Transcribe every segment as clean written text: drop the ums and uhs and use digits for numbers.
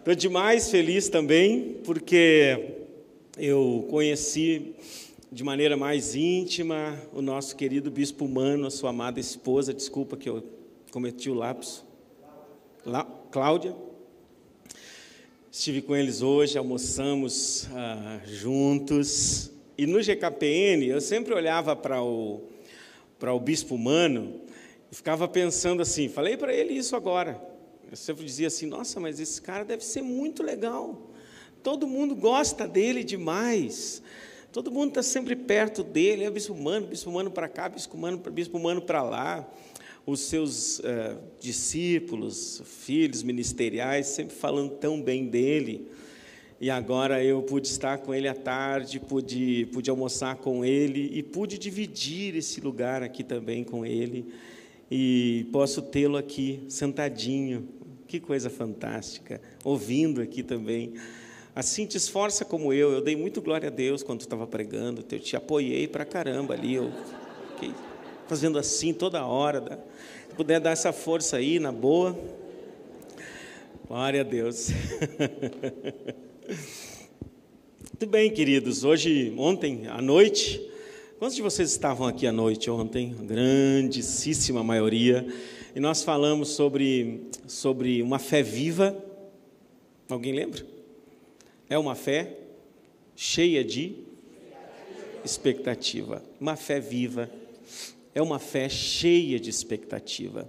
Estou demais feliz também, porque eu conheci de maneira mais íntima o nosso querido Bispo Mano, a sua amada esposa, desculpa que eu cometi o lapso, Cláudia. Estive com eles hoje, almoçamos juntos, e no GKPN eu sempre olhava para o Bispo Mano e ficava pensando assim, falei para ele isso agora, eu sempre dizia assim, nossa, mas esse cara deve ser muito legal, todo mundo gosta dele demais, todo mundo está sempre perto dele, é Bispo Mano para cá, Bispo Mano para lá, os seus discípulos, filhos ministeriais, sempre falando tão bem dele, e agora eu pude estar com ele à tarde, pude almoçar com ele, e pude dividir esse lugar aqui também com ele, e posso tê-lo aqui, sentadinho, que coisa fantástica, ouvindo aqui também. Assim, te esforça como eu dei muito glória a Deus quando tu estava pregando, eu te apoiei pra caramba ali, eu fiquei fazendo assim toda hora, se puder dar essa força aí, na boa, glória a Deus. Muito bem, queridos, ontem à noite, quantos de vocês estavam aqui à noite ontem? A grandíssima maioria, e nós falamos sobre uma fé viva, alguém lembra? É uma fé cheia de expectativa, uma fé viva, é uma fé cheia de expectativa.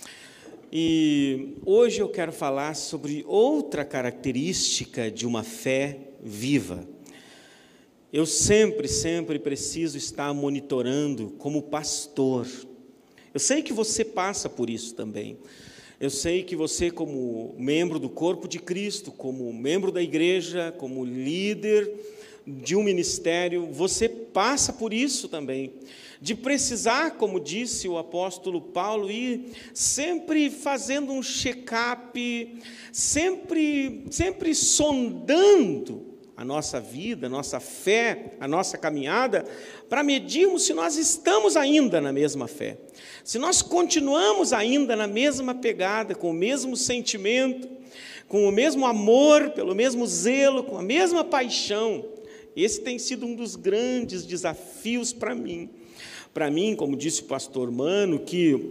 E hoje eu quero falar sobre outra característica de uma fé viva. Eu sempre preciso estar monitorando como pastor. Eu sei que você passa por isso também. Eu sei que você, como membro do corpo de Cristo, como membro da igreja, como líder de um ministério, você passa por isso também, de precisar, como disse o apóstolo Paulo, ir sempre fazendo um check-up, sempre sondando a nossa vida, a nossa fé, a nossa caminhada, para medirmos se nós estamos ainda na mesma fé, se nós continuamos ainda na mesma pegada, com o mesmo sentimento, com o mesmo amor, pelo mesmo zelo, com a mesma paixão. Esse tem sido um dos grandes desafios para mim. Para mim, como disse o pastor Mano, que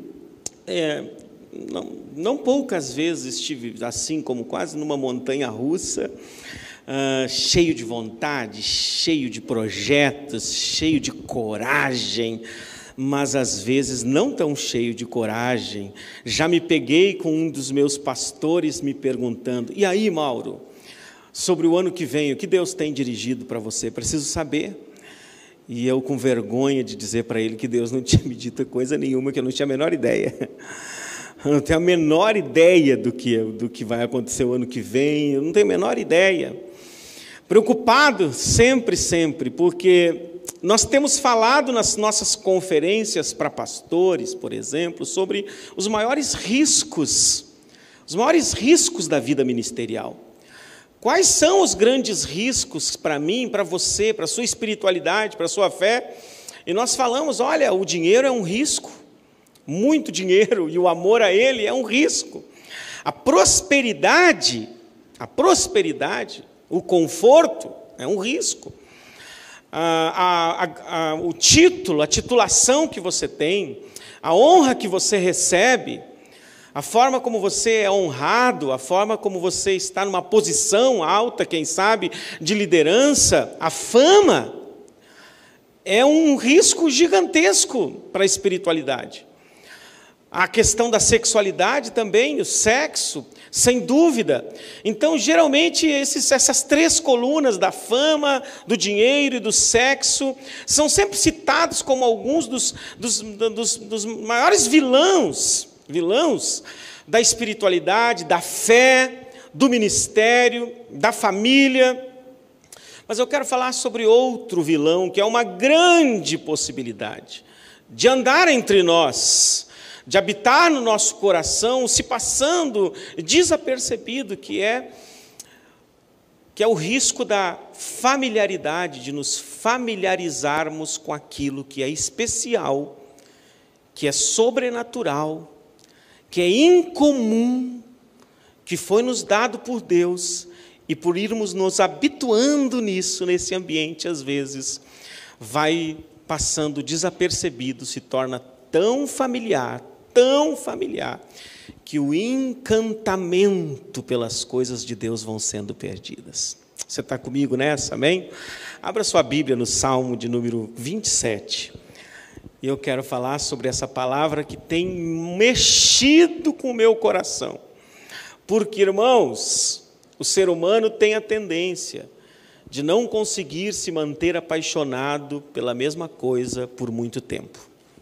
não poucas vezes estive assim, como quase numa montanha russa, cheio de vontade, cheio de projetos, cheio de coragem, mas às vezes não tão cheio de coragem. Já me peguei com um dos meus pastores me perguntando, e aí, Mauro, sobre o ano que vem, o que Deus tem dirigido para você? Preciso saber. E eu, com vergonha de dizer para ele que Deus não tinha me dito coisa nenhuma, que eu não tinha a menor ideia. Eu não tenho a menor ideia do que vai acontecer o ano que vem, eu não tenho a menor ideia. Preocupado sempre, porque nós temos falado nas nossas conferências para pastores, por exemplo, sobre os maiores riscos da vida ministerial. Quais são os grandes riscos para mim, para você, para a sua espiritualidade, para a sua fé? E nós falamos, olha, o dinheiro é um risco, muito dinheiro, e o amor a ele é um risco. A prosperidade, o conforto é um risco. O título, a titulação que você tem, a honra que você recebe, a forma como você é honrado, a forma como você está numa posição alta, quem sabe, de liderança, a fama, é um risco gigantesco para a espiritualidade. A questão da sexualidade também, o sexo, sem dúvida. Então, geralmente, essas três colunas da fama, do dinheiro e do sexo, são sempre citados como alguns dos maiores vilões da espiritualidade, da fé, do ministério, da família. Mas eu quero falar sobre outro vilão, que é uma grande possibilidade de andar entre nós, de habitar no nosso coração, se passando desapercebido, que é o risco da familiaridade, de nos familiarizarmos com aquilo que é especial, que é sobrenatural, que é incomum, que foi nos dado por Deus, e por irmos nos habituando nisso, nesse ambiente, às vezes, vai passando desapercebido, se torna tão familiar, que o encantamento pelas coisas de Deus vão sendo perdidas. Você está comigo nessa, amém? Abra sua Bíblia no Salmo de número 27. E eu quero falar sobre essa palavra que tem mexido com o meu coração. Porque, irmãos, o ser humano tem a tendência de não conseguir se manter apaixonado pela mesma coisa por muito tempo.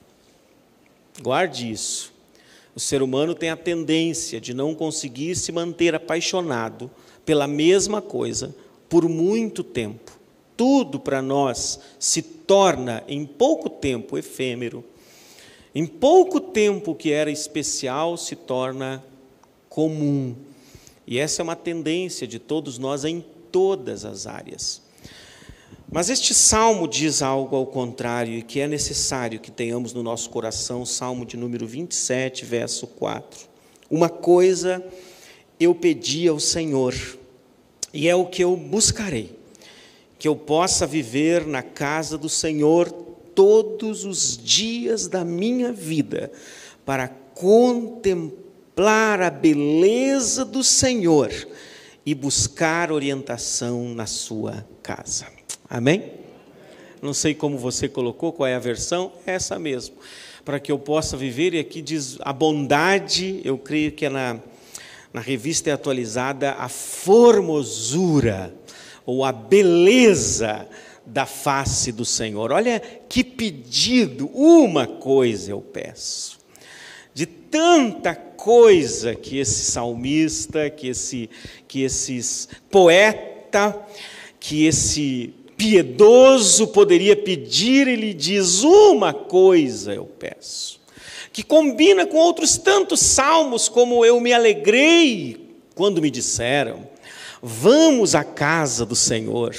Guarde isso. O ser humano tem a tendência de não conseguir se manter apaixonado pela mesma coisa por muito tempo. Tudo para nós se torna, em pouco tempo, efêmero. Em pouco tempo, o que era especial se torna comum. E essa é uma tendência de todos nós em todas as áreas. Mas este salmo diz algo ao contrário, e que é necessário que tenhamos no nosso coração, Salmo de número 27, verso 4. Uma coisa eu pedi ao Senhor, e é o que eu buscarei, que eu possa viver na casa do Senhor todos os dias da minha vida, para contemplar a beleza do Senhor e buscar orientação na sua casa. Amém? Não sei como você colocou, qual é a versão, é essa mesmo. Para que eu possa viver, e aqui diz a bondade, eu creio que é na revista atualizada, a formosura, ou a beleza da face do Senhor. Olha que pedido, uma coisa eu peço. De tanta coisa que esse salmista, que esse poeta, que esse piedoso poderia pedir, ele diz, uma coisa eu peço, que combina com outros tantos salmos, como eu me alegrei quando me disseram, vamos à casa do Senhor.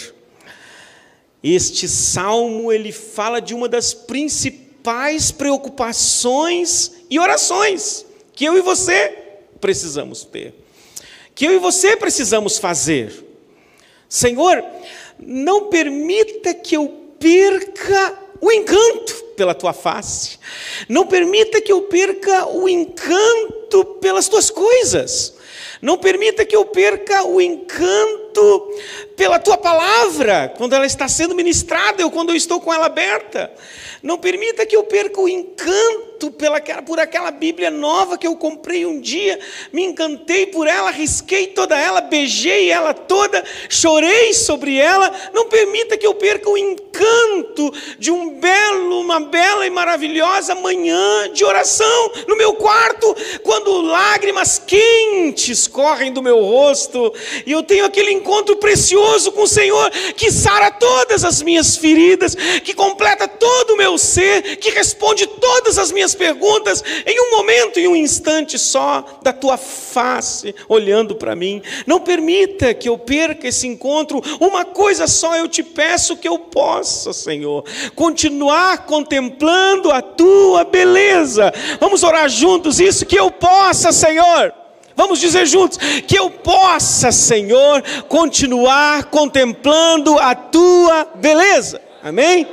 Este salmo, ele fala de uma das principais preocupações e orações que eu e você precisamos ter, que eu e você precisamos fazer. Senhor, não permita que eu perca o encanto pela tua face, não permita que eu perca o encanto pelas tuas coisas, não permita que eu perca o encanto pela tua palavra, quando ela está sendo ministrada ou quando eu estou com ela aberta. Não permita que eu perca o encanto por aquela Bíblia nova que eu comprei um dia, me encantei por ela, risquei toda ela, beijei ela toda, chorei sobre ela. Não permita que eu perca o encanto de uma bela e maravilhosa manhã de oração no meu quarto, quando lágrimas quentes correm do meu rosto, e eu tenho aquele encontro precioso com o Senhor, que sara todas as minhas feridas, que completa todo o meu ser, que responde todas as minhas perguntas, em um momento, em um instante só, da tua face, olhando para mim. Não permita que eu perca esse encontro. Uma coisa só eu te peço, que eu possa, Senhor, continuar contemplando a tua beleza. Vamos orar juntos isso, que eu possa, Senhor. Vamos dizer juntos, que eu possa, Senhor, continuar contemplando a tua beleza. Amém?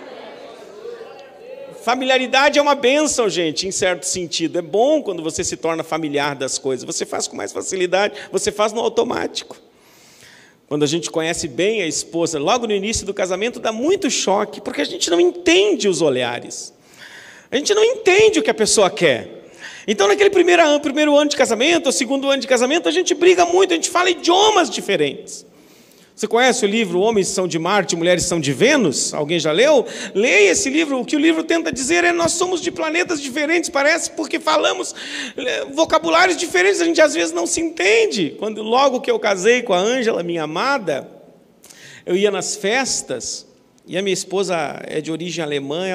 Familiaridade é uma bênção, gente, em certo sentido. É bom quando você se torna familiar das coisas. Você faz com mais facilidade, você faz no automático. Quando a gente conhece bem a esposa, logo no início do casamento, dá muito choque, porque a gente não entende os olhares. A gente não entende o que a pessoa quer. Então, naquele primeiro ano de casamento, ou segundo ano de casamento, a gente briga muito, a gente fala idiomas diferentes. Você conhece o livro Homens são de Marte, Mulheres são de Vênus? Alguém já leu? Leia esse livro. O que o livro tenta dizer é: nós somos de planetas diferentes, parece, porque falamos vocabulários diferentes, a gente às vezes não se entende. Logo que eu casei com a Ângela, minha amada, eu ia nas festas, e a minha esposa é de origem alemã,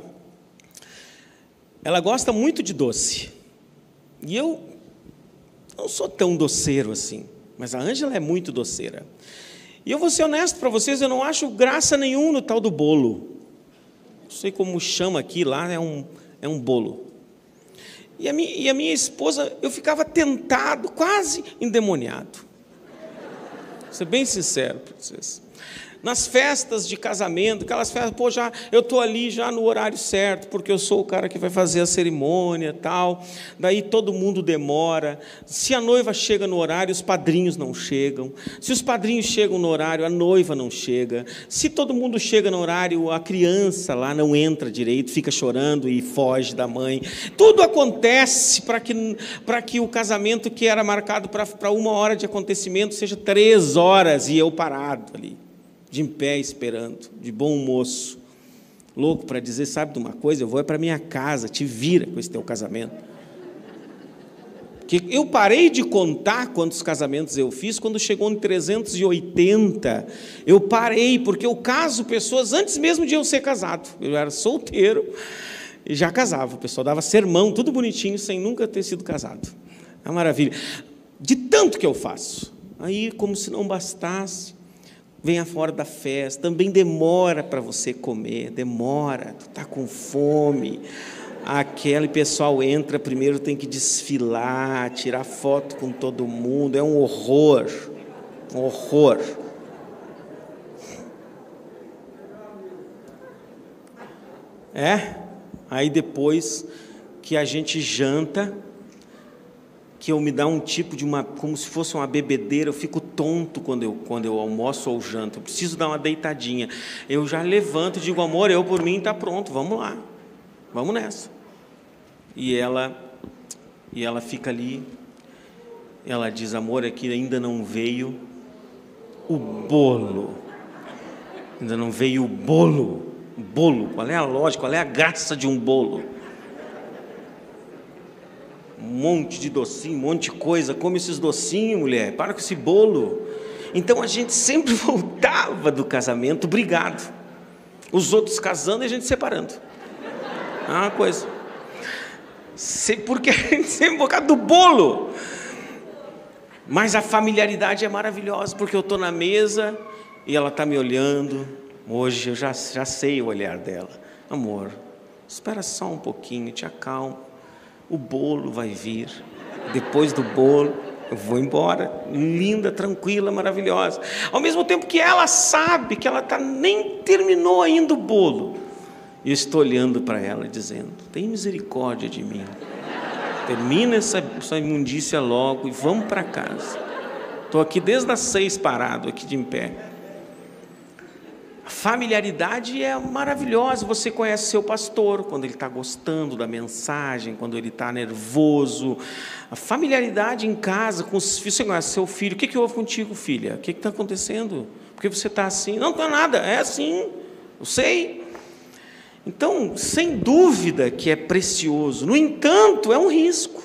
ela gosta muito de doce. E eu não sou tão doceiro assim, mas a Ângela é muito doceira. E eu vou ser honesto para vocês, eu não acho graça nenhuma no tal do bolo. Não sei como chama aqui, lá é um bolo. E a minha esposa, eu ficava tentado, quase endemoniado. Vou ser bem sincero para vocês. Nas festas de casamento, aquelas festas, eu estou ali já no horário certo, porque eu sou o cara que vai fazer a cerimônia e tal, daí todo mundo demora. Se a noiva chega no horário, os padrinhos não chegam. Se os padrinhos chegam no horário, a noiva não chega. Se todo mundo chega no horário, a criança lá não entra direito, fica chorando e foge da mãe. Tudo acontece para que o casamento que era marcado para 1 hora de acontecimento seja 3 horas, e eu parado ali, de em pé esperando, de bom moço, louco para dizer, sabe de uma coisa, eu vou para minha casa, te vira com esse teu casamento. Que eu parei de contar quantos casamentos eu fiz quando chegou em 380. Eu parei, porque eu caso pessoas antes mesmo de eu ser casado. Eu era solteiro e já casava, o pessoal dava sermão, tudo bonitinho, sem nunca ter sido casado. É uma maravilha. De tanto que eu faço. Aí, como se não bastasse, vem a hora da festa, também demora para você comer, demora, tu está com fome, aquele pessoal entra, primeiro tem que desfilar, tirar foto com todo mundo, é um horror, um horror. Aí depois que a gente janta, que eu me dá um tipo de como se fosse uma bebedeira, eu fico tonto quando eu almoço ou janto, eu preciso dar uma deitadinha, eu já levanto e digo, amor, eu por mim está pronto, vamos lá, vamos nessa. E ela fica ali, ela diz, amor, é que ainda não veio o bolo, ainda não veio o bolo, qual é a lógica, qual é a graça de um bolo? Um monte de docinho, um monte de coisa, come esses docinhos, mulher, para com esse bolo. Então a gente sempre voltava do casamento brigado, os outros casando e a gente separando. É uma coisa, porque a gente sempre por causa do bolo. Mas a familiaridade é maravilhosa, porque eu estou na mesa e ela está me olhando. Hoje eu já sei o olhar dela. Amor, espera só um pouquinho, te acalma. O bolo vai vir, depois do bolo eu vou embora, linda, tranquila, maravilhosa. Ao mesmo tempo que ela sabe que ela nem terminou ainda o bolo, eu estou olhando para ela dizendo, tem misericórdia de mim, termina essa imundícia logo e vamos para casa. Estou aqui desde as 6 parado, aqui de em pé. A familiaridade é maravilhosa, você conhece seu pastor, quando ele está gostando da mensagem, quando ele está nervoso. A familiaridade em casa, com os filhos, você conhece seu filho, o que houve contigo, filha? O que está acontecendo? Por que você está assim? Não é nada, é assim, eu sei. Então, sem dúvida que é precioso, no entanto, é um risco.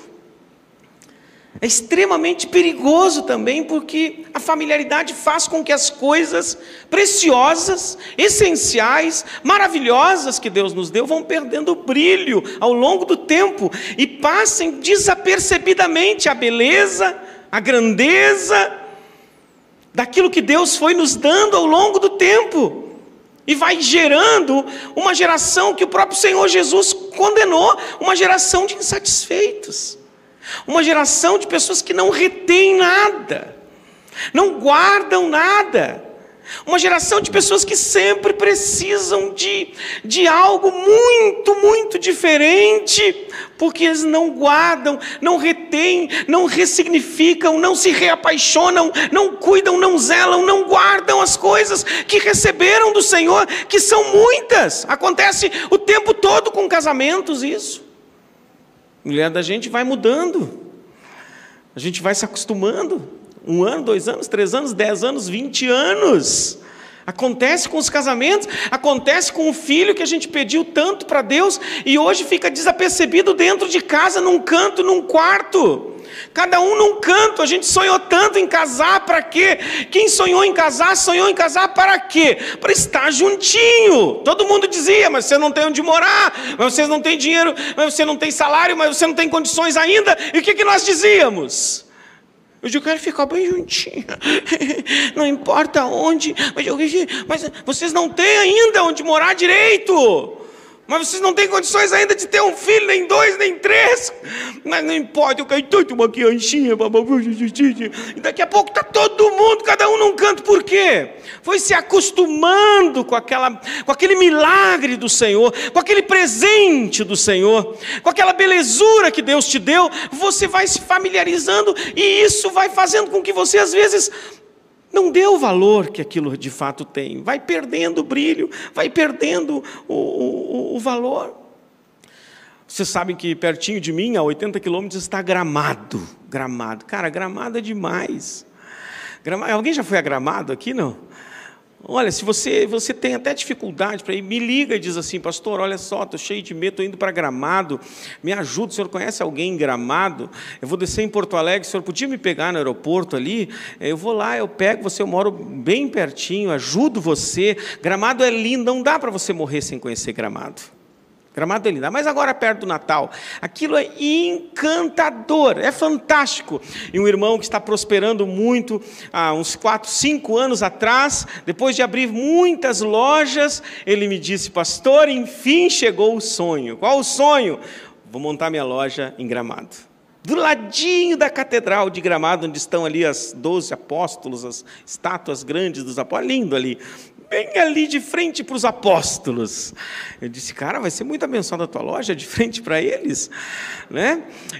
É extremamente perigoso também, porque a familiaridade faz com que as coisas preciosas, essenciais, maravilhosas que Deus nos deu, vão perdendo o brilho ao longo do tempo e passem desapercebidamente a beleza, a grandeza daquilo que Deus foi nos dando ao longo do tempo. E vai gerando uma geração que o próprio Senhor Jesus condenou, uma geração de insatisfeitos. Uma geração de pessoas que não retêm nada, não guardam nada. Uma geração de pessoas que sempre precisam de algo muito, muito diferente, porque eles não guardam, não retêm, não ressignificam, não se reapaixonam, não cuidam, não zelam, não guardam as coisas que receberam do Senhor, que são muitas. Acontece o tempo todo com casamentos isso. A mulher da gente vai mudando, a gente vai se acostumando, 1 ano, 2 anos, 3 anos, 10 anos, 20 anos, acontece com os casamentos, acontece com o filho que a gente pediu tanto para Deus, e hoje fica desapercebido dentro de casa, num canto, num quarto, cada um num canto. A gente sonhou tanto em casar, para quê? Quem sonhou em casar para quê? Para estar juntinho. Todo mundo dizia, mas você não tem onde morar, mas você não tem dinheiro, mas você não tem salário, mas você não tem condições ainda. E o que nós dizíamos? Eu quero ficar bem juntinho, não importa onde, mas vocês não têm ainda onde morar direito. Mas vocês não têm condições ainda de ter um filho, nem 2, nem 3. Mas não importa, eu quero tanto uma crianchinha. E daqui a pouco está todo mundo, cada um num canto. Por quê? Foi se acostumando com aquele milagre do Senhor, com aquele presente do Senhor, com aquela belezura que Deus te deu. Você vai se familiarizando e isso vai fazendo com que você, às vezes, não dê o valor que aquilo de fato tem. Vai perdendo o brilho, vai perdendo o valor. Vocês sabem que pertinho de mim, a 80 quilômetros, está Gramado. Gramado. Cara, Gramado é demais. Alguém já foi a Gramado aqui, não? Olha, se você tem até dificuldade para ir, me liga e diz assim: pastor, olha só, estou cheio de medo, estou indo para Gramado, me ajuda, o senhor conhece alguém em Gramado? Eu vou descer em Porto Alegre, o senhor podia me pegar no aeroporto ali? Eu vou lá, eu pego você, eu moro bem pertinho, ajudo você. Gramado é lindo, não dá para você morrer sem conhecer Gramado. Gramado é lindo, mas agora perto do Natal, aquilo é encantador, é fantástico. E um irmão que está prosperando muito, há uns 4, 5 anos atrás, depois de abrir muitas lojas, ele me disse: pastor, enfim chegou o sonho. Qual o sonho? Vou montar minha loja em Gramado. Do ladinho da catedral de Gramado, onde estão ali as 12 apóstolos, as estátuas grandes dos apóstolos, lindo ali. Bem ali de frente para os apóstolos. Eu disse: cara, vai ser muito abençoada a tua loja de frente para eles, né?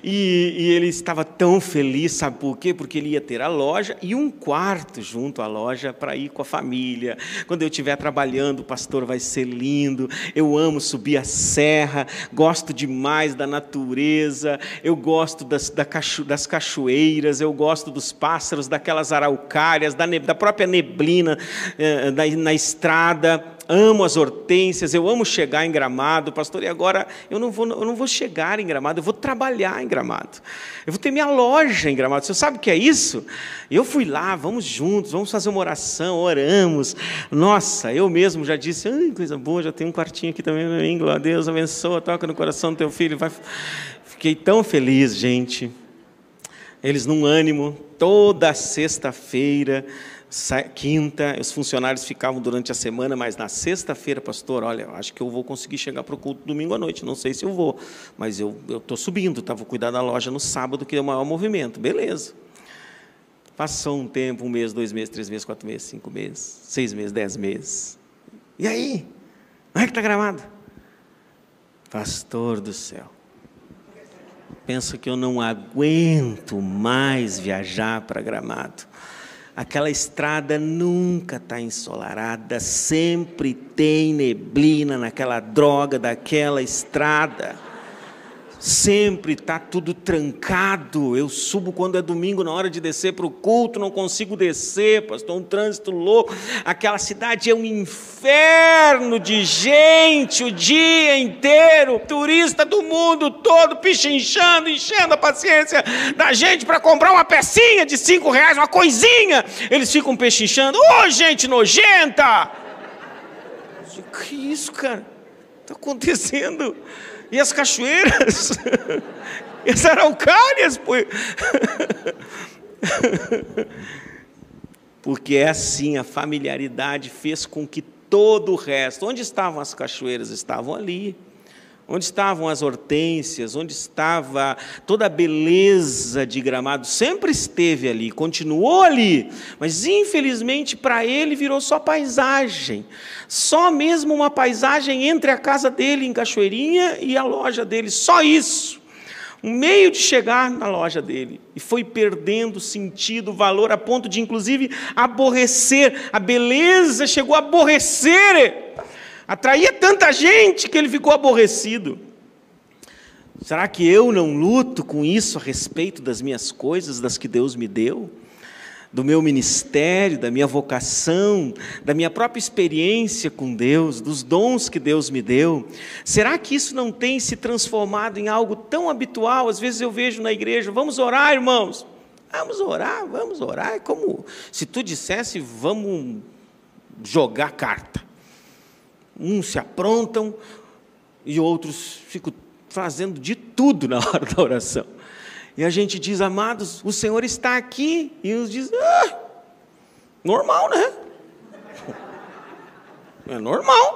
E ele estava tão feliz, sabe por quê? Porque ele ia ter a loja e um quarto junto à loja para ir com a família. Quando eu estiver trabalhando, pastor, vai ser lindo. Eu amo subir a serra, gosto demais da natureza, eu gosto das cachoeiras, eu gosto dos pássaros, daquelas araucárias, da própria neblina na estrada, amo as hortênsias, eu amo chegar em Gramado, pastor, e agora eu não vou chegar em Gramado, eu vou trabalhar em Gramado, eu vou ter minha loja em Gramado. Você sabe o que é isso? Eu fui lá, vamos juntos, vamos fazer uma oração, oramos, nossa, eu mesmo já disse: ai, coisa boa, já tem um quartinho aqui também no domingo, ó, Deus abençoa, toca no coração do teu filho, fiquei tão feliz, gente. Eles num ânimo, toda sexta-feira, quinta, os funcionários ficavam durante a semana, mas na sexta-feira: pastor, olha, acho que eu vou conseguir chegar para o culto domingo à noite, não sei se eu vou, mas eu estou subindo, vou cuidar da loja no sábado, que é o maior movimento. Beleza. Passou um tempo, 1 mês, 2 meses, 3 meses, 4 meses, 5 meses, 6 meses, 10 meses. E aí? Como é que está Gramado? Pastor do céu, penso que eu não aguento mais viajar para Gramado. Aquela estrada nunca está ensolarada, sempre tem neblina naquela droga daquela estrada. Sempre está tudo trancado. Eu subo quando é domingo, na hora de descer para o culto, não consigo descer, pastor, um trânsito louco. Aquela cidade é um inferno de gente o dia inteiro, turista do mundo todo, pichinchando, enchendo a paciência da gente para comprar uma pecinha de R$5, uma coisinha. Eles ficam pechinchando: ô, gente nojenta! Que isso, cara? Está acontecendo? E as cachoeiras, e as araucárias, porque é assim, a familiaridade fez com que todo o resto, onde estavam as cachoeiras? Estavam ali. Onde estavam as hortênsias, onde estava toda a beleza de Gramado, sempre esteve ali, continuou ali, mas infelizmente para ele virou só paisagem, só mesmo uma paisagem entre a casa dele em Cachoeirinha e a loja dele, só isso, um meio de chegar na loja dele, e foi perdendo sentido, valor, a ponto de inclusive aborrecer, a beleza chegou a aborrecer, atraía tanta gente que ele ficou aborrecido. Será que eu não luto com isso a respeito das minhas coisas, das que Deus me deu? Do meu ministério, da minha vocação, da minha própria experiência com Deus, dos dons que Deus me deu? Será que isso não tem se transformado em algo tão habitual? Às vezes eu vejo na igreja: vamos orar, irmãos. Vamos orar. É como se tu dissesse: vamos jogar carta. Uns se aprontam e outros ficam fazendo de tudo na hora da oração. E a gente diz: amados, o Senhor está aqui. E uns dizem: normal, né? É normal.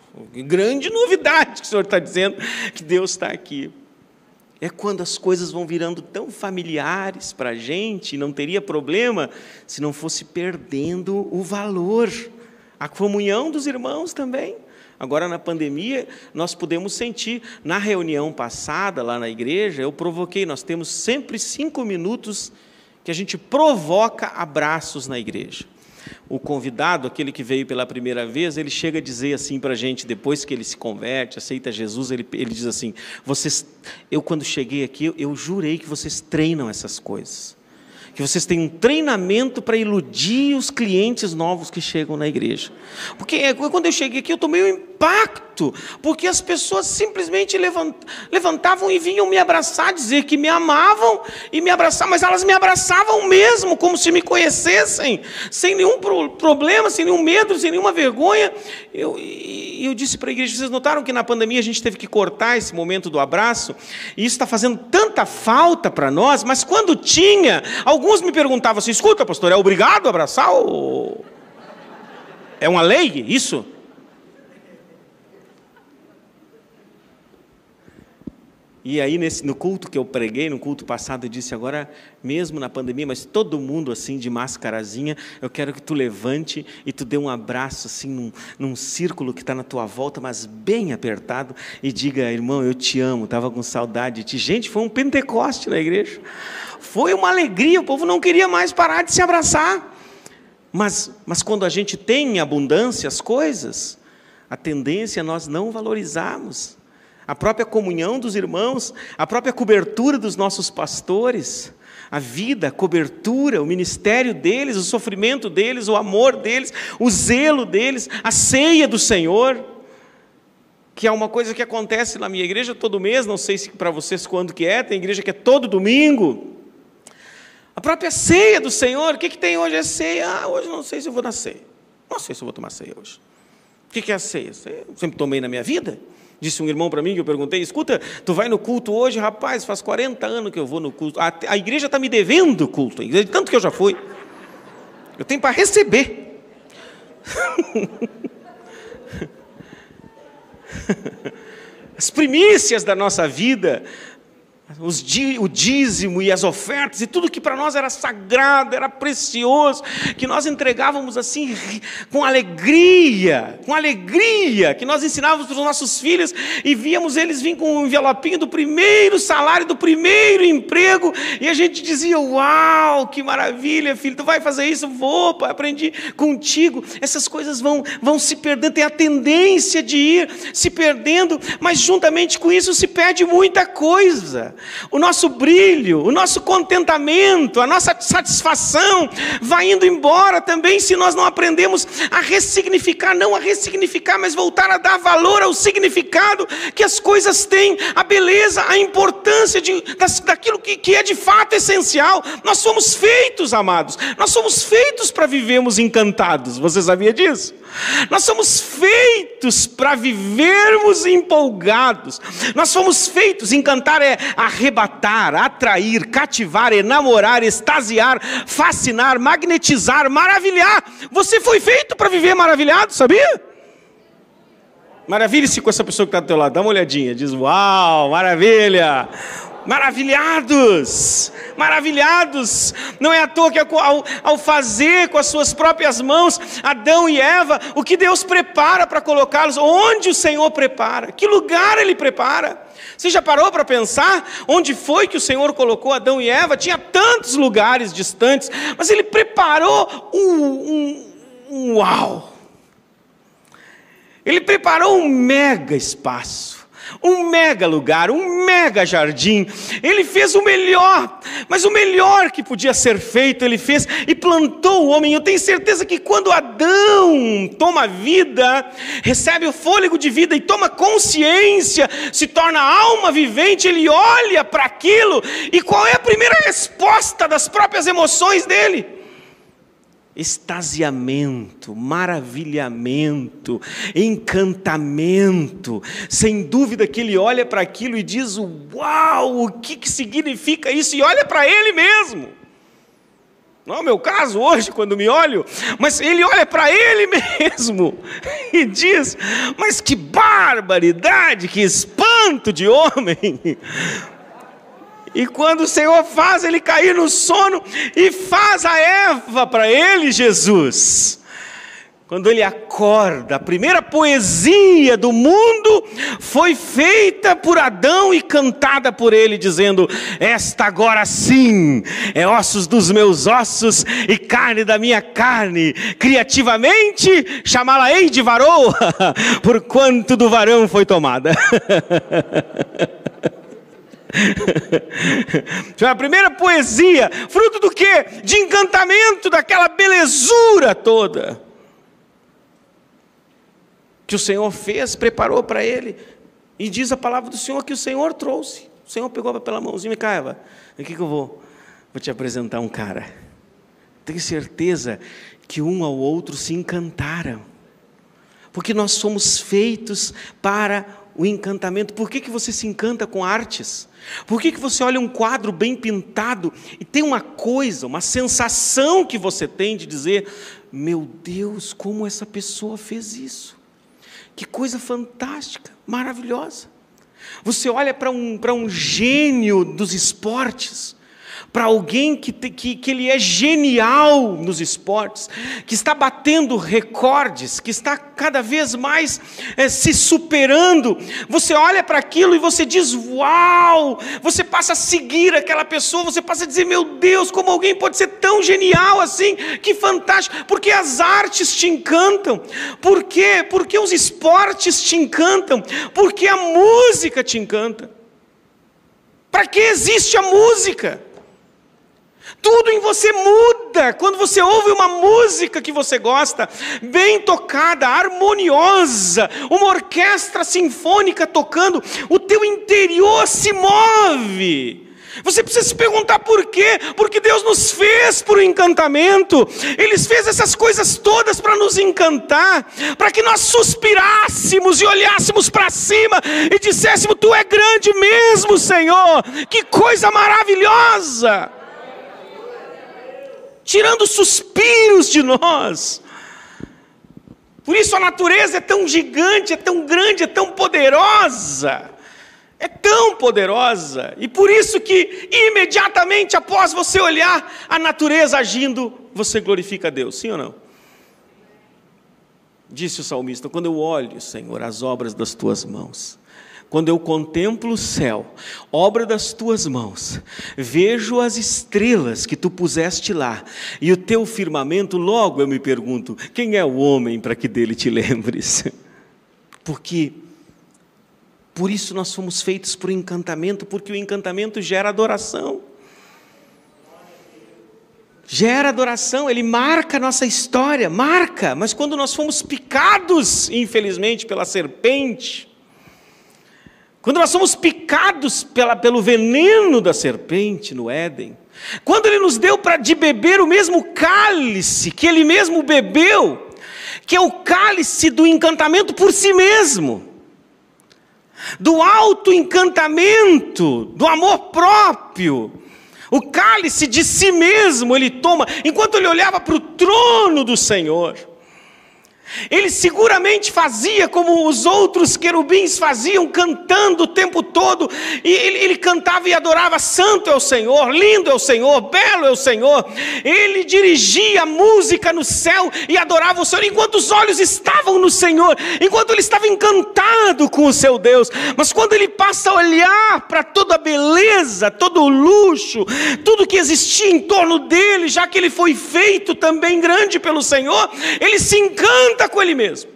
grande novidade que o Senhor está dizendo, que Deus está aqui. É quando as coisas vão virando tão familiares para a gente, não teria problema se não fosse perdendo o valor, a comunhão dos irmãos também. Agora, na pandemia, nós podemos sentir. Na reunião passada, lá na igreja, eu provoquei, nós temos sempre 5 minutos que a gente provoca abraços na igreja. O convidado, aquele que veio pela primeira vez, ele chega a dizer assim para a gente, depois que ele se converte, aceita Jesus, ele diz assim, eu quando cheguei aqui, eu jurei que vocês treinam essas coisas, que vocês têm um treinamento para iludir os clientes novos que chegam na igreja. Porque quando eu cheguei aqui, eu tomei um impacto, porque as pessoas simplesmente levantavam e vinham me abraçar, dizer que me amavam e me abraçavam, mas elas me abraçavam mesmo, como se me conhecessem, sem nenhum problema, sem nenhum medo, sem nenhuma vergonha. Eu disse para a igreja, vocês notaram que na pandemia a gente teve que cortar esse momento do abraço, e isso está fazendo tanta falta para nós, mas quando tinha, alguns me perguntavam assim, escuta pastor, é obrigado a abraçar ou é uma lei isso? E aí, no culto que eu preguei, no culto passado, eu disse, agora, mesmo na pandemia, mas todo mundo assim, de mascarazinha, eu quero que tu levante e tu dê um abraço, assim, num círculo que está na tua volta, mas bem apertado, e diga, irmão, eu te amo, estava com saudade de ti. Gente, foi um Pentecoste na igreja. Foi uma alegria, o povo não queria mais parar de se abraçar. Mas quando a gente tem em abundância as coisas, a tendência é nós não valorizarmos. A própria comunhão dos irmãos, a própria cobertura dos nossos pastores, a vida, a cobertura, o ministério deles, o sofrimento deles, o amor deles, o zelo deles, a ceia do Senhor, que é uma coisa que acontece na minha igreja todo mês, não sei se para vocês quando que é, tem igreja que é todo domingo. A própria ceia do Senhor, o que tem hoje é ceia? Hoje não sei se eu vou na ceia, não sei se eu vou tomar ceia hoje. O que é a ceia? Eu sempre tomei na minha vida. Disse um irmão para mim, que eu perguntei, escuta, tu vai no culto hoje? Rapaz, faz 40 anos que eu vou no culto. A igreja está me devendo culto, tanto que eu já fui. Eu tenho para receber. As primícias da nossa vida, o dízimo e as ofertas, e tudo que para nós era sagrado, era precioso, que nós entregávamos assim, com alegria, que nós ensinávamos para os nossos filhos, e víamos eles vir com um envelopinho do primeiro salário, do primeiro emprego, e a gente dizia, uau, que maravilha, filho, tu vai fazer isso? Vou, pai, aprendi contigo. Essas coisas vão se perdendo, tem a tendência de ir se perdendo, mas juntamente com isso se perde muita coisa. O nosso brilho, o nosso contentamento, a nossa satisfação vai indo embora também se nós não aprendemos a ressignificar, não a ressignificar, mas voltar a dar valor ao significado que as coisas têm, a beleza, a importância daquilo que é de fato essencial. Nós somos feitos, amados, nós somos feitos para vivermos encantados, você sabia disso? Nós somos feitos para vivermos empolgados, nós fomos feitos, encantar é arrebatar, atrair, cativar, enamorar, extasiar, fascinar, magnetizar, maravilhar. Você foi feito para viver maravilhado, sabia? Maravilhe-se com essa pessoa que está do teu lado, dá uma olhadinha, diz, uau, maravilha! Maravilhados, não é à toa que ao fazer com as suas próprias mãos Adão e Eva, o que Deus prepara para colocá-los, onde o Senhor prepara, que lugar Ele prepara. Você já parou para pensar onde foi que o Senhor colocou Adão e Eva? Tinha tantos lugares distantes, mas Ele preparou um uau, Ele preparou um mega espaço, um mega lugar, um mega jardim. Ele fez o melhor, mas o melhor que podia ser feito, Ele fez e plantou o homem. Eu tenho certeza que quando Adão toma vida, recebe o fôlego de vida e toma consciência, se torna alma vivente, ele olha para aquilo, e qual é a primeira resposta das próprias emoções dele? Extasiamento, maravilhamento, encantamento. Sem dúvida que ele olha para aquilo e diz, uau, o que significa isso? E olha para ele mesmo. Não é o meu caso hoje, quando me olho, mas ele olha para ele mesmo e diz: mas que barbaridade, que espanto de homem. E quando o Senhor faz ele cair no sono e faz a Eva para ele, Jesus, quando ele acorda, a primeira poesia do mundo foi feita por Adão e cantada por ele, dizendo: esta agora sim é ossos dos meus ossos e carne da minha carne, criativamente chamá-la-ei de varoa, porquanto do varão foi tomada. A primeira poesia, fruto do quê? De encantamento, daquela belezura toda que o Senhor fez, preparou para ele. E diz a palavra do Senhor que o Senhor trouxe. O Senhor pegou pela mãozinha e me Eva, aqui que eu vou te apresentar um cara. Tenho certeza que um ao outro se encantaram, porque nós somos feitos para o encantamento. Por que você se encanta com artes? Por que você olha um quadro bem pintado e tem uma coisa, uma sensação que você tem de dizer: meu Deus, como essa pessoa fez isso? Que coisa fantástica, maravilhosa. Você olha para um gênio dos esportes, para alguém que ele é genial nos esportes, que está batendo recordes, que está cada vez mais se superando. Você olha para aquilo e você diz: uau! Você passa a seguir aquela pessoa, você passa a dizer: meu Deus, como alguém pode ser tão genial assim? Que fantástico! Porque as artes te encantam. Por quê? Porque os esportes te encantam. Porque a música te encanta. Para que existe a música? Tudo em você muda quando você ouve uma música que você gosta, bem tocada, harmoniosa, uma orquestra sinfônica tocando, o teu interior se move. Você precisa se perguntar por quê? Porque Deus nos fez por um encantamento. Ele fez essas coisas todas para nos encantar, para que nós suspirássemos e olhássemos para cima e disséssemos: tu é grande mesmo, Senhor, que coisa maravilhosa. Tirando suspiros de nós. Por isso a natureza é tão gigante, é tão grande, é tão poderosa. É tão poderosa. E por isso que imediatamente após você olhar a natureza agindo, você glorifica a Deus, sim ou não? Disse o salmista: quando eu olho, Senhor, as obras das tuas mãos, quando eu contemplo o céu, obra das tuas mãos, vejo as estrelas que tu puseste lá, e o teu firmamento, logo eu me pergunto: quem é o homem para que dele te lembres? Porque, por isso nós fomos feitos por encantamento, porque o encantamento gera adoração. Gera adoração, ele marca a nossa história, marca, mas quando nós fomos picados, infelizmente, pela serpente, quando nós somos picados pelo veneno da serpente no Éden, quando ele nos deu de beber o mesmo cálice que ele mesmo bebeu, que é o cálice do encantamento por si mesmo, do auto-encantamento, do amor próprio, o cálice de si mesmo ele toma, enquanto ele olhava para o trono do Senhor. Ele seguramente fazia como os outros querubins faziam, cantando o tempo todo, e ele cantava e adorava: santo é o Senhor, lindo é o Senhor, belo é o Senhor. Ele dirigia a música no céu e adorava o Senhor, enquanto os olhos estavam no Senhor, enquanto ele estava encantado com o seu Deus. Mas quando ele passa a olhar para toda a beleza, todo o luxo, tudo que existia em torno dele, já que ele foi feito também grande pelo Senhor, ele se encanta com ele mesmo.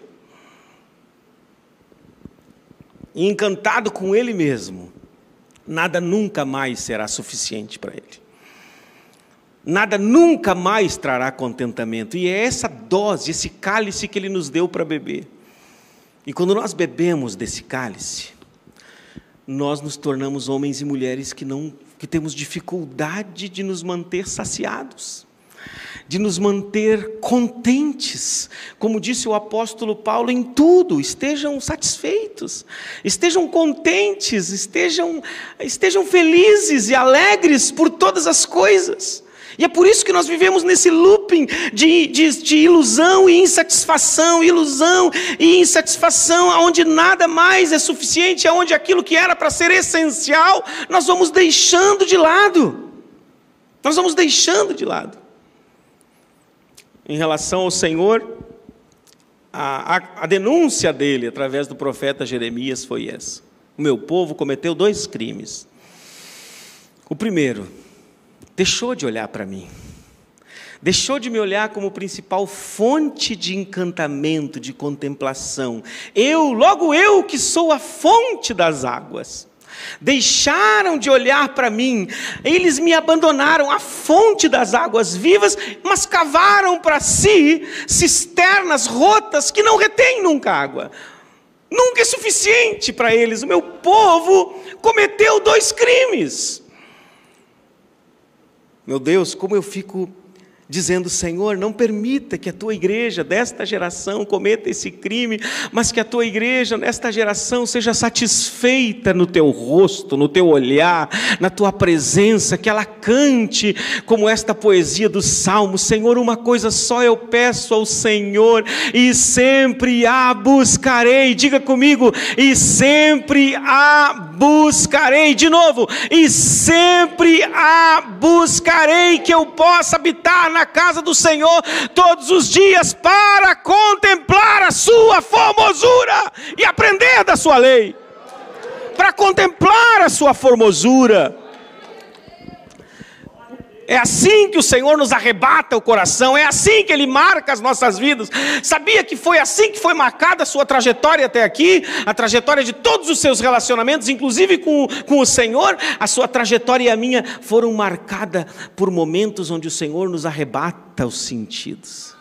E encantado com ele mesmo, nada nunca mais será suficiente para ele. Nada nunca mais trará contentamento. E é essa dose, esse cálice que ele nos deu para beber. E quando nós bebemos desse cálice, nós nos tornamos homens e mulheres que temos dificuldade de nos manter saciados, de nos manter contentes. Como disse o apóstolo Paulo: em tudo estejam satisfeitos, estejam contentes, estejam felizes e alegres por todas as coisas. E é por isso que nós vivemos nesse looping de ilusão e insatisfação, onde nada mais é suficiente, onde aquilo que era para ser essencial, nós vamos deixando de lado. Em relação ao Senhor, a denúncia dele, através do profeta Jeremias, foi essa: o meu povo cometeu 2 crimes. O primeiro, deixou de olhar para mim, deixou de me olhar como principal fonte de encantamento, de contemplação. Logo eu que sou a fonte das águas. Deixaram de olhar para mim, eles me abandonaram, a fonte das águas vivas, mas cavaram para si cisternas rotas que não retêm nunca água. Nunca é suficiente para eles. O meu povo cometeu 2 crimes. Meu Deus, como eu fico dizendo: Senhor, não permita que a tua igreja desta geração cometa esse crime, mas que a tua igreja nesta geração seja satisfeita no teu rosto, no teu olhar, na tua presença, que ela cante como esta poesia dos Salmos: Senhor, uma coisa só eu peço ao Senhor, e sempre a buscarei. Diga comigo: e sempre a buscarei. De novo: e sempre a buscarei, que eu possa habitar na casa do Senhor todos os dias, para contemplar a sua formosura e aprender da sua lei. Para contemplar a sua formosura. É assim que o Senhor nos arrebata o coração, é assim que Ele marca as nossas vidas. Sabia que foi assim que foi marcada a sua trajetória até aqui? A trajetória de todos os seus relacionamentos, inclusive com o Senhor. A sua trajetória e a minha foram marcadas por momentos onde o Senhor nos arrebata os sentidos.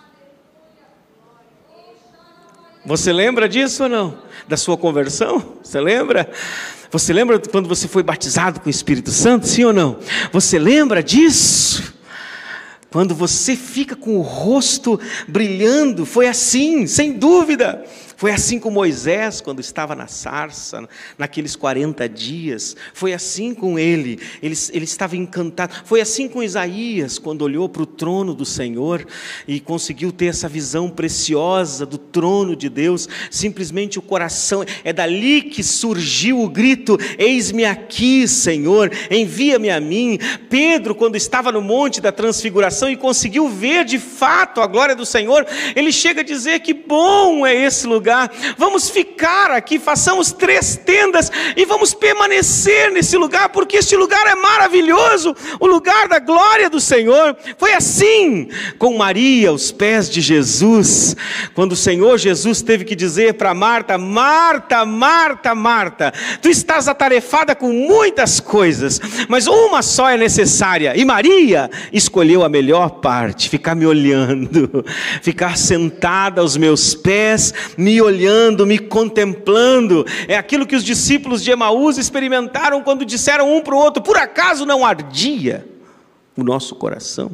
Você lembra disso ou não? Da sua conversão? Você lembra? Você lembra quando você foi batizado com o Espírito Santo, sim ou não? Você lembra disso? Quando você fica com o rosto brilhando, foi assim, sem dúvida. Foi assim com Moisés, quando estava na sarça, naqueles 40 dias. Foi assim com ele estava encantado. Foi assim com Isaías, quando olhou para o trono do Senhor e conseguiu ter essa visão preciosa do trono de Deus. Simplesmente o coração, é dali que surgiu o grito: eis-me aqui, Senhor, envia-me a mim. Pedro, quando estava no monte da transfiguração e conseguiu ver de fato a glória do Senhor, ele chega a dizer: que bom é esse lugar. Vamos ficar aqui, façamos 3 tendas e vamos permanecer nesse lugar, porque este lugar é maravilhoso, o lugar da glória do Senhor. Foi assim com Maria aos pés de Jesus, quando o Senhor Jesus teve que dizer para Marta: Marta, Marta, Marta, tu estás atarefada com muitas coisas, mas uma só é necessária, e Maria escolheu a melhor parte: ficar me olhando, ficar sentada aos meus pés, me olhando, me contemplando. É aquilo que os discípulos de Emaús experimentaram quando disseram um para o outro: por acaso não ardia o nosso coração?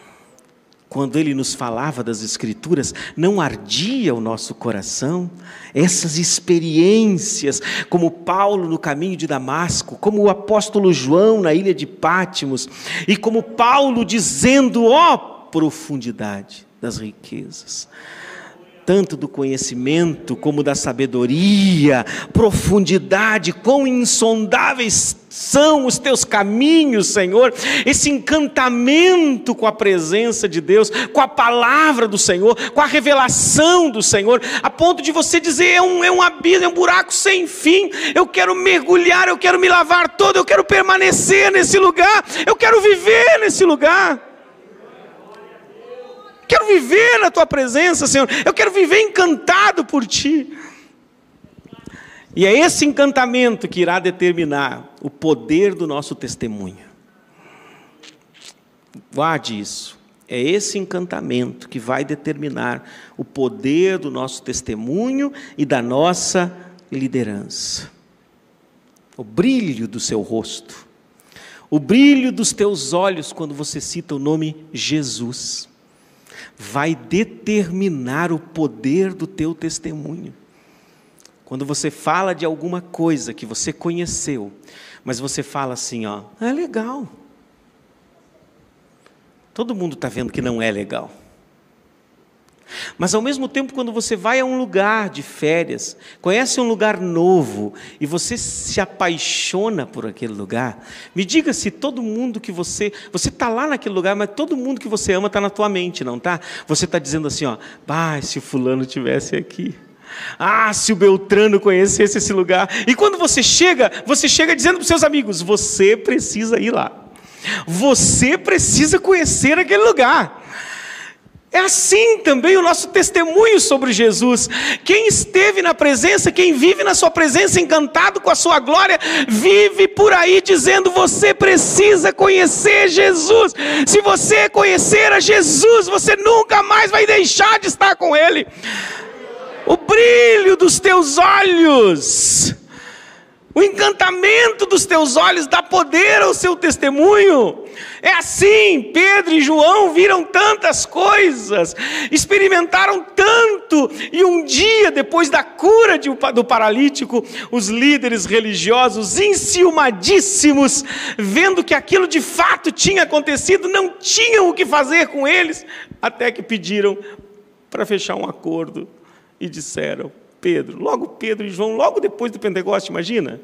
Quando ele nos falava das Escrituras, não ardia o nosso coração? Essas experiências, como Paulo no caminho de Damasco, como o apóstolo João na ilha de Pátimos, e como Paulo dizendo: ó profundidade das riquezas, tanto do conhecimento como da sabedoria, profundidade, quão insondáveis são os teus caminhos, Senhor. Esse encantamento com a presença de Deus, com a palavra do Senhor, com a revelação do Senhor, a ponto de você dizer: é um abismo, é um buraco sem fim. Eu quero mergulhar, eu quero me lavar todo, eu quero permanecer nesse lugar, eu quero viver nesse lugar. Quero viver na tua presença, Senhor. Eu quero viver encantado por ti. E é esse encantamento que irá determinar o poder do nosso testemunho. Guarde isso. É esse encantamento que vai determinar o poder do nosso testemunho e da nossa liderança. O brilho do seu rosto, o brilho dos teus olhos quando você cita o nome Jesus, vai determinar o poder do teu testemunho. Quando você fala de alguma coisa que você conheceu, mas você fala assim: ó, é legal. Todo mundo está vendo que não é legal. Mas ao mesmo tempo, quando você vai a um lugar de férias, conhece um lugar novo, e você se apaixona por aquele lugar, me diga se todo mundo que você está lá naquele lugar, mas todo mundo que você ama está na tua mente, não está? Você está dizendo assim, ó, se o fulano estivesse aqui. Se o Beltrano conhecesse esse lugar. E quando você chega dizendo para os seus amigos, você precisa ir lá. Você precisa conhecer aquele lugar. É assim também o nosso testemunho sobre Jesus. Quem esteve na presença, quem vive na sua presença, encantado com a sua glória, vive por aí dizendo, você precisa conhecer Jesus. Se você conhecer a Jesus, você nunca mais vai deixar de estar com Ele. O brilho dos teus olhos, o encantamento dos teus olhos dá poder ao seu testemunho. É assim, Pedro e João viram tantas coisas, experimentaram tanto, e um dia depois da cura do paralítico, os líderes religiosos, enciumadíssimos, vendo que aquilo de fato tinha acontecido, não tinham o que fazer com eles, até que pediram para fechar um acordo, e disseram, Pedro e João, logo depois do Pentecostes, imagina?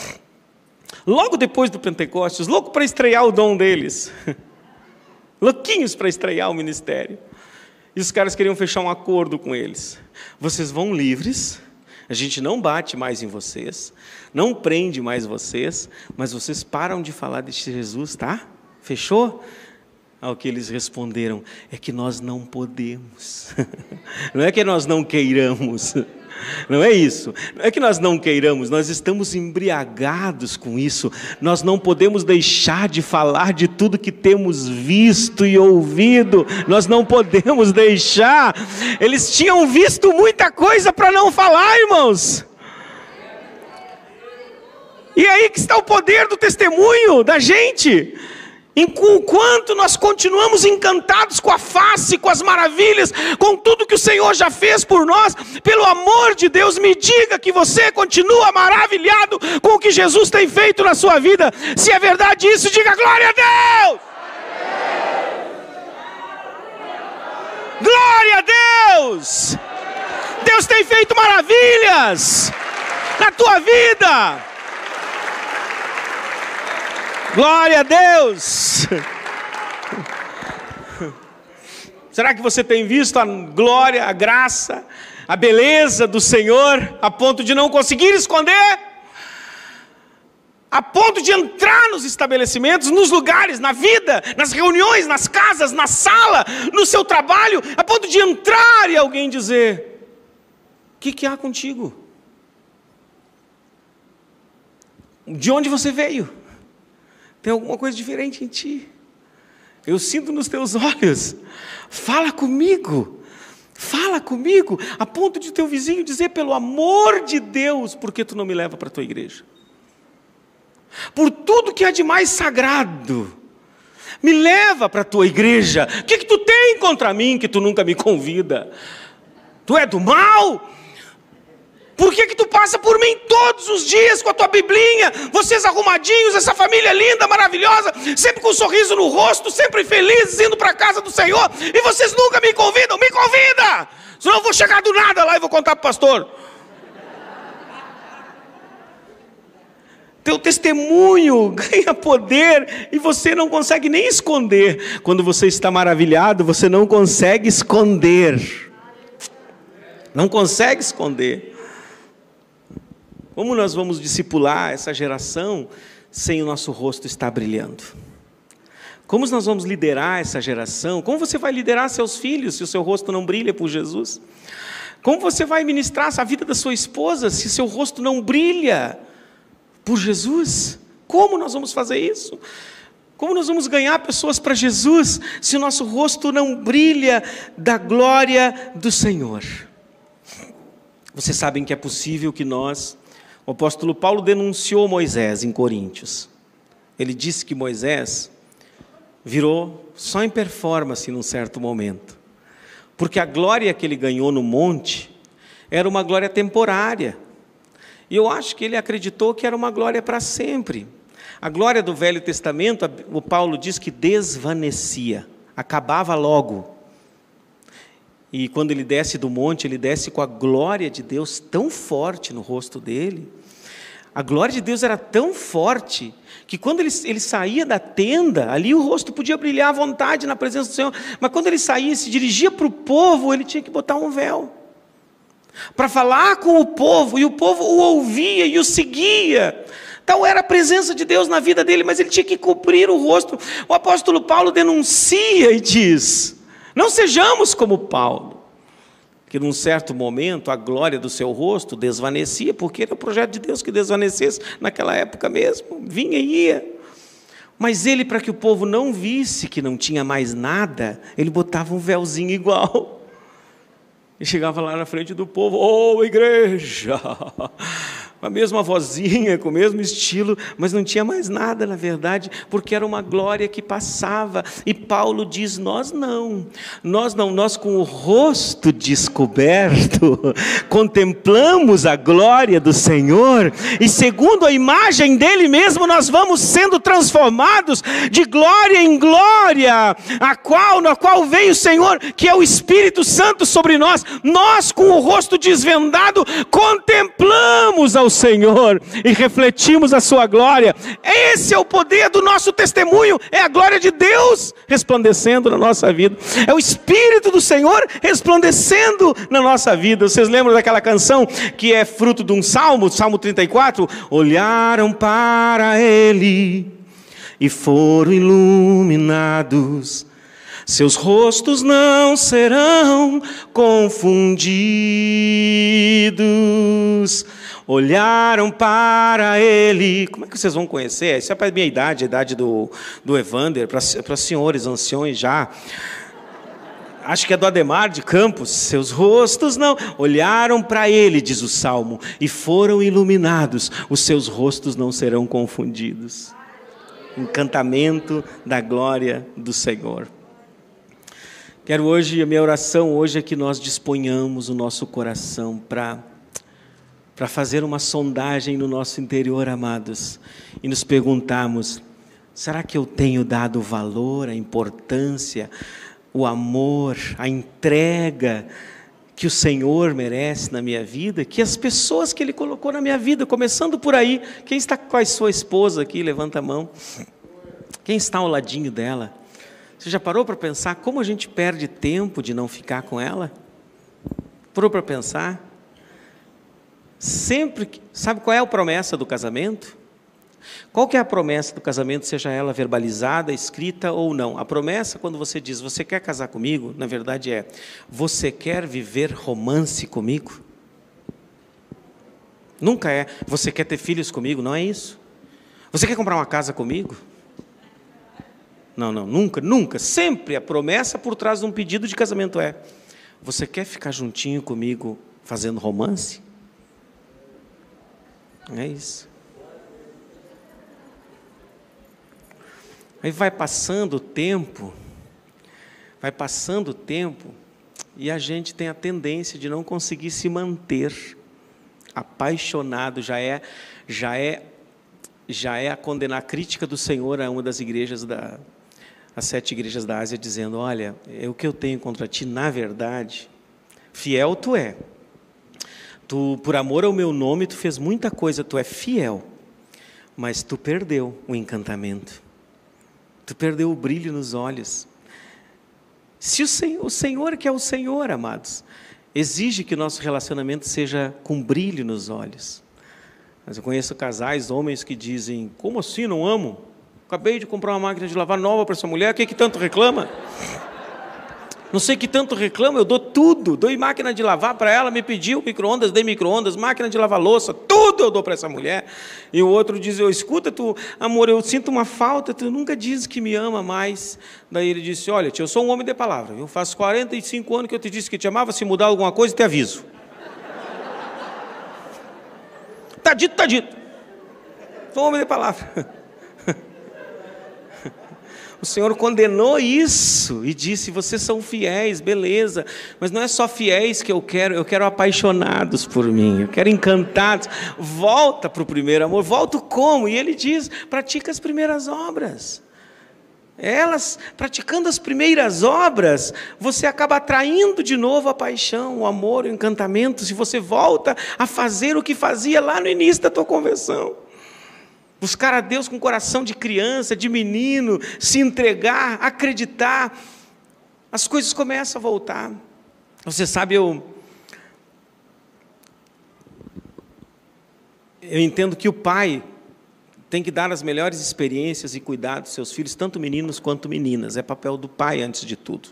Logo depois do Pentecostes, louco para estrear o dom deles, louquinhos para estrear o ministério, e os caras queriam fechar um acordo com eles, vocês vão livres, a gente não bate mais em vocês, não prende mais vocês, mas vocês param de falar desse Jesus, tá? Fechou? Ao que eles responderam, é que nós não podemos, não é que nós não queiramos, não é isso, não é que nós não queiramos, nós estamos embriagados com isso, nós não podemos deixar de falar de tudo que temos visto e ouvido, nós não podemos deixar, eles tinham visto muita coisa para não falar, irmãos. E aí que está o poder do testemunho da gente. Enquanto nós continuamos encantados com a face, com as maravilhas, com tudo que o Senhor já fez por nós, pelo amor de Deus, me diga que você continua maravilhado com o que Jesus tem feito na sua vida. Se é verdade isso, diga glória a Deus! Glória a Deus! Deus tem feito maravilhas na tua vida. Glória a Deus! Será que você tem visto a glória, a graça, a beleza do Senhor, a ponto de não conseguir esconder? A ponto de entrar nos estabelecimentos, nos lugares, na vida, nas reuniões, nas casas, na sala, no seu trabalho, a ponto de entrar e alguém dizer, o que há contigo? De onde você veio? Tem alguma coisa diferente em ti. Eu sinto nos teus olhos. Fala comigo, a ponto de teu vizinho dizer, pelo amor de Deus, por que tu não me leva para a tua igreja? Por tudo que há de mais sagrado, me leva para a tua igreja. O que tu tem contra mim que tu nunca me convida? Tu é do mal? Por que tu passa por mim todos os dias com a tua biblinha, vocês arrumadinhos, essa família linda, maravilhosa, sempre com um sorriso no rosto, sempre felizes, indo para a casa do Senhor, e vocês nunca me convidam? Me convida! Senão eu vou chegar do nada lá e vou contar para o pastor. Teu testemunho ganha poder e você não consegue nem esconder. Quando você está maravilhado, você não consegue esconder. Não consegue esconder. Como nós vamos discipular essa geração sem o nosso rosto estar brilhando? Como nós vamos liderar essa geração? Como você vai liderar seus filhos se o seu rosto não brilha por Jesus? Como você vai ministrar a vida da sua esposa se seu rosto não brilha por Jesus? Como nós vamos fazer isso? Como nós vamos ganhar pessoas para Jesus se o nosso rosto não brilha da glória do Senhor? Vocês sabem que é possível que o apóstolo Paulo denunciou Moisés em Coríntios. Ele disse que Moisés virou só em performance num certo momento, porque a glória que ele ganhou no monte era uma glória temporária, e eu acho que ele acreditou que era uma glória para sempre. A glória do Velho Testamento, o Paulo diz que desvanecia, acabava logo. E quando ele desce do monte, ele desce com a glória de Deus tão forte no rosto dele. A glória de Deus era tão forte que quando ele saía da tenda, ali o rosto podia brilhar à vontade na presença do Senhor, mas quando ele saía e se dirigia para o povo, ele tinha que botar um véu para falar com o povo, e o povo o ouvia e o seguia. Tal era a presença de Deus na vida dele, mas ele tinha que cobrir o rosto. O apóstolo Paulo denuncia e diz: não sejamos como Paulo, que num certo momento a glória do seu rosto desvanecia, porque era o projeto de Deus que desvanecesse naquela época mesmo, vinha e ia. Mas ele, para que o povo não visse que não tinha mais nada, ele botava um véuzinho igual. E chegava lá na frente do povo: ô igreja, com a mesma vozinha, com o mesmo estilo, mas não tinha mais nada na verdade, porque era uma glória que passava. E Paulo diz: nós com o rosto descoberto, contemplamos a glória do Senhor, e segundo a imagem dele mesmo, nós vamos sendo transformados de glória em glória, na qual veio o Senhor, que é o Espírito Santo sobre nós. Nós com o rosto desvendado, contemplamos ao Senhor e refletimos a sua glória. Esse é o poder do nosso testemunho, é a glória de Deus resplandecendo na nossa vida, é o Espírito do Senhor resplandecendo na nossa vida. Vocês lembram daquela canção que é fruto de um salmo, Salmo 34? Olharam para ele e foram iluminados, seus rostos não serão confundidos. Olharam para ele. Como é que vocês vão conhecer? Isso é para a minha idade, a idade do Evander, para senhores anciões já. Acho que é do Ademar de Campos. Seus rostos não. Olharam para ele, diz o Salmo, e foram iluminados. Os seus rostos não serão confundidos. Encantamento da glória do Senhor. Quero hoje, a minha oração hoje é que nós disponhamos o nosso coração para fazer uma sondagem no nosso interior, amados, e nos perguntarmos: será que eu tenho dado o valor, a importância, o amor, a entrega que o Senhor merece na minha vida, que as pessoas que Ele colocou na minha vida, começando por aí? Quem está com a sua esposa aqui? Levanta a mão. Quem está ao ladinho dela? Você já parou para pensar como a gente perde tempo de não ficar com ela? Parou para pensar? Sabe qual é a promessa do casamento? Qual que é a promessa do casamento, seja ela verbalizada, escrita ou não? A promessa, quando você diz: você quer casar comigo? Na verdade é: você quer viver romance comigo? Nunca é: você quer ter filhos comigo? Não é isso. Você quer comprar uma casa comigo? Não, nunca. Sempre a promessa por trás de um pedido de casamento é: você quer ficar juntinho comigo fazendo romance? É isso. Aí vai passando o tempo, e a gente tem a tendência de não conseguir se manter apaixonado. Já é a condenar, a crítica do Senhor a uma das igrejas as 7 igrejas da Ásia, dizendo: olha, o que eu tenho contra ti, na verdade, fiel tu é. Tu, por amor ao meu nome, tu fez muita coisa, tu é fiel, mas tu perdeu o encantamento, tu perdeu o brilho nos olhos. Se o Senhor, que é o Senhor, amados, exige que o nosso relacionamento seja com brilho nos olhos. Mas eu conheço casais, homens que dizem: como assim, não amo? Acabei de comprar uma máquina de lavar nova para essa mulher, o que tanto reclama? Não sei que tanto reclama, eu dou tudo, dou máquina de lavar para ela, me pediu micro-ondas, dei micro-ondas, máquina de lavar louça, tudo eu dou para essa mulher. E o outro diz: escuta, amor, eu sinto uma falta, tu nunca dizes que me ama mais. Daí ele disse: olha, tio, eu sou um homem de palavra, eu faço 45 anos que eu te disse que te amava, se mudar alguma coisa, te aviso. Está dito. Sou um homem de palavra. O Senhor condenou isso e disse: vocês são fiéis, beleza, mas não é só fiéis que eu quero apaixonados por mim, eu quero encantados. Volta para o primeiro amor. Volto como? E ele diz: pratica as primeiras obras. Elas, praticando as primeiras obras, você acaba atraindo de novo a paixão, o amor, o encantamento, se você volta a fazer o que fazia lá no início da tua conversão. Buscar a Deus com coração de criança, de menino, se entregar, acreditar, as coisas começam a voltar. Você sabe, eu entendo que o pai tem que dar as melhores experiências e cuidar dos seus filhos, tanto meninos quanto meninas. É papel do pai antes de tudo.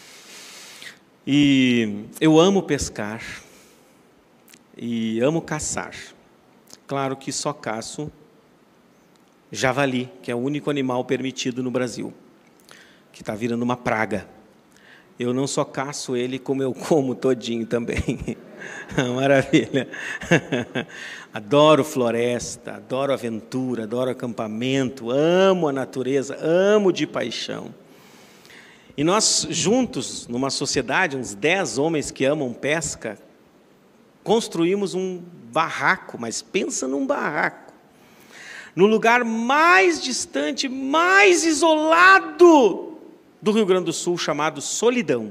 E eu amo pescar e amo caçar. Claro que só caço javali, que é o único animal permitido no Brasil, que está virando uma praga. Eu não só caço ele, como eu como todinho também. Maravilha. Adoro floresta, adoro aventura, adoro acampamento, amo a natureza, amo de paixão. E nós juntos, numa sociedade, uns 10 homens que amam pesca, construímos um barraco, mas pensa num barraco, no lugar mais distante, mais isolado do Rio Grande do Sul, chamado Solidão.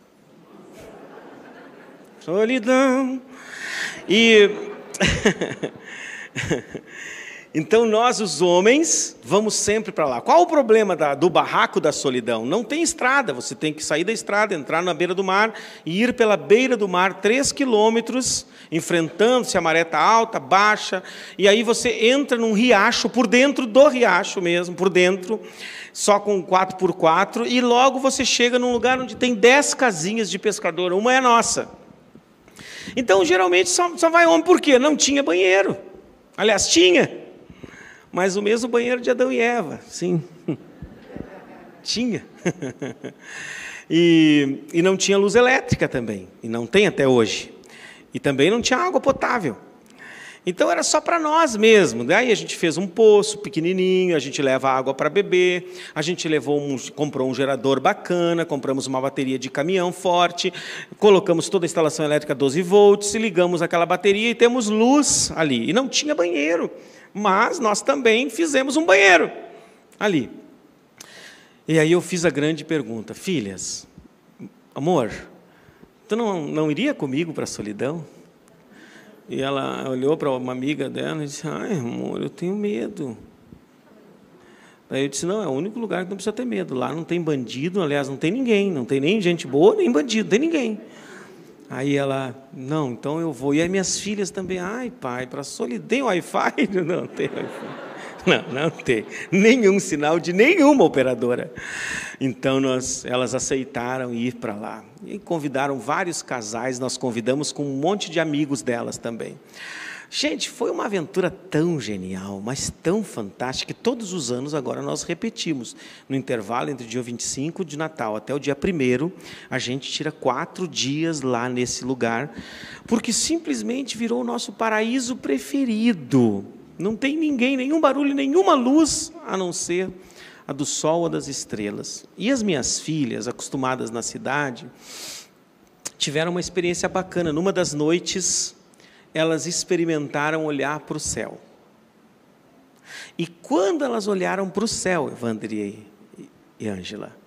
Solidão. E então nós, os homens, vamos sempre para lá. Qual o problema do barraco da Solidão? Não tem estrada, você tem que sair da estrada, entrar na beira do mar e ir pela beira do mar 3 quilômetros, enfrentando se a maré está alta, baixa, e aí você entra num riacho, por dentro do riacho mesmo, por dentro, só com 4x4, e logo você chega num lugar onde tem 10 casinhas de pescador, uma é nossa. Então, geralmente, só vai homem, por quê? Não tinha banheiro. Aliás, tinha, mas o mesmo banheiro de Adão e Eva, sim. Tinha. E não tinha luz elétrica também, e não tem até hoje. E também não tinha água potável. Então, era só para nós mesmo. Daí a gente fez um poço pequenininho, a gente leva água para beber, a gente comprou um gerador bacana, compramos uma bateria de caminhão forte, colocamos toda a instalação elétrica 12 volts, ligamos aquela bateria e temos luz ali. E não tinha banheiro, mas nós também fizemos um banheiro ali. E aí eu fiz a grande pergunta: filhas, amor, tu não iria comigo para a Solidão? E ela olhou para uma amiga dela e disse: ai, amor, eu tenho medo. Aí eu disse: não, é o único lugar que não precisa ter medo. Lá não tem bandido, aliás, não tem ninguém. Não tem nem gente boa, nem bandido, não tem ninguém. Aí ela: não, então eu vou. E as minhas filhas também: ai, pai, para Solidão, tem Wi-Fi? Não tem Wi-Fi. Não tem nenhum sinal de nenhuma operadora. Então, elas aceitaram ir para lá. E convidaram vários casais, nós convidamos com um monte de amigos delas também. Gente, foi uma aventura tão genial, mas tão fantástica, que todos os anos agora nós repetimos. No intervalo entre o dia 25 de Natal até o dia 1º, a gente tira 4 dias lá nesse lugar, porque simplesmente virou o nosso paraíso preferido. Não tem ninguém, nenhum barulho, nenhuma luz, a não ser a do sol ou das estrelas. E as minhas filhas, acostumadas na cidade, tiveram uma experiência bacana. Numa das noites, elas experimentaram olhar para o céu. E quando elas olharam para o céu, Evandria e Ângela,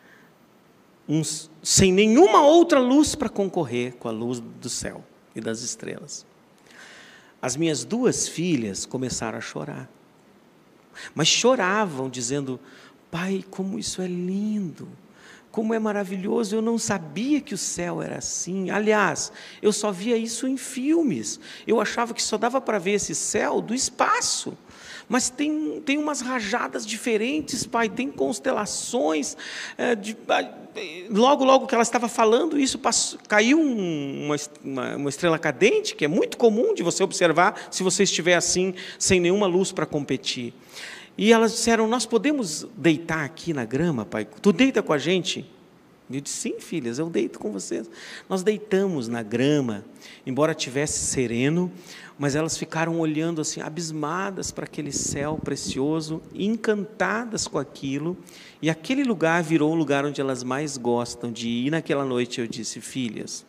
sem nenhuma outra luz para concorrer com a luz do céu e das estrelas, as minhas 2 filhas começaram a chorar. Mas choravam, dizendo: pai, como isso é lindo, como é maravilhoso, eu não sabia que o céu era assim. Aliás, eu só via isso em filmes. Eu achava que só dava para ver esse céu do espaço. Mas tem umas rajadas diferentes, pai, tem constelações. Logo que ela estava falando isso, caiu uma estrela cadente, que é muito comum de você observar se você estiver assim, sem nenhuma luz para competir. E elas disseram: nós podemos deitar aqui na grama, pai? Tu deita com a gente? Eu disse: sim, filhas, eu deito com vocês. Nós deitamos na grama, embora tivesse sereno, mas elas ficaram olhando assim, abismadas para aquele céu precioso, encantadas com aquilo, e aquele lugar virou o lugar onde elas mais gostam de ir. E naquela noite eu disse: filhas,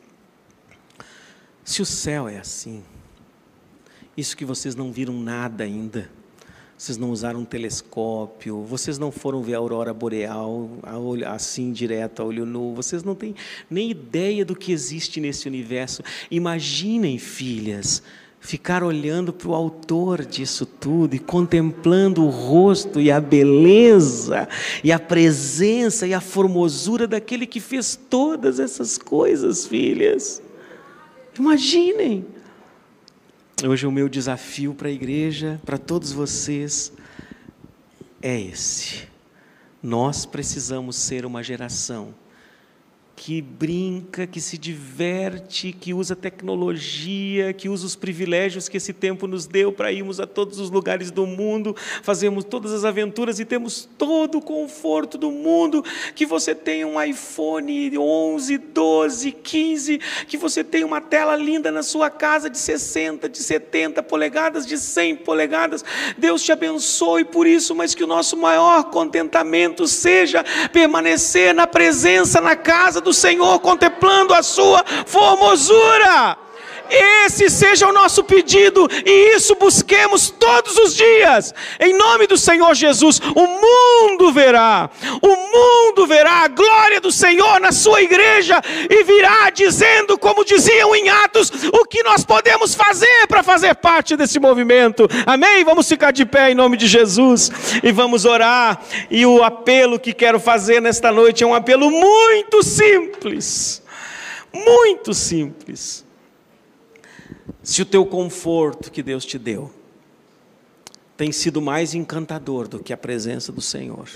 se o céu é assim, isso que vocês não viram nada ainda, vocês não usaram um telescópio, vocês não foram ver a aurora boreal assim direto a olho nu, vocês não têm nem ideia do que existe nesse universo. Imaginem, filhas, ficar olhando para o autor disso tudo e contemplando o rosto e a beleza e a presença e a formosura daquele que fez todas essas coisas, filhas. Imaginem. Hoje o meu desafio para a igreja, para todos vocês, é esse. Nós precisamos ser uma geração que brinca, que se diverte, que usa tecnologia, que usa os privilégios que esse tempo nos deu para irmos a todos os lugares do mundo, fazemos todas as aventuras e temos todo o conforto do mundo, que você tenha um iPhone 11, 12, 15, que você tenha uma tela linda na sua casa de 60, de 70 polegadas, de 100 polegadas, Deus te abençoe por isso, mas que o nosso maior contentamento seja permanecer na presença, na casa do Senhor, contemplando a sua formosura. Esse seja o nosso pedido, e isso busquemos todos os dias, em nome do Senhor Jesus. O mundo verá a glória do Senhor na sua igreja, e virá dizendo, como diziam em Atos, o que nós podemos fazer para fazer parte desse movimento. Amém? Vamos ficar de pé em nome de Jesus, e vamos orar. E o apelo que quero fazer nesta noite é um apelo muito simples, muito simples. Se o teu conforto que Deus te deu tem sido mais encantador do que a presença do Senhor,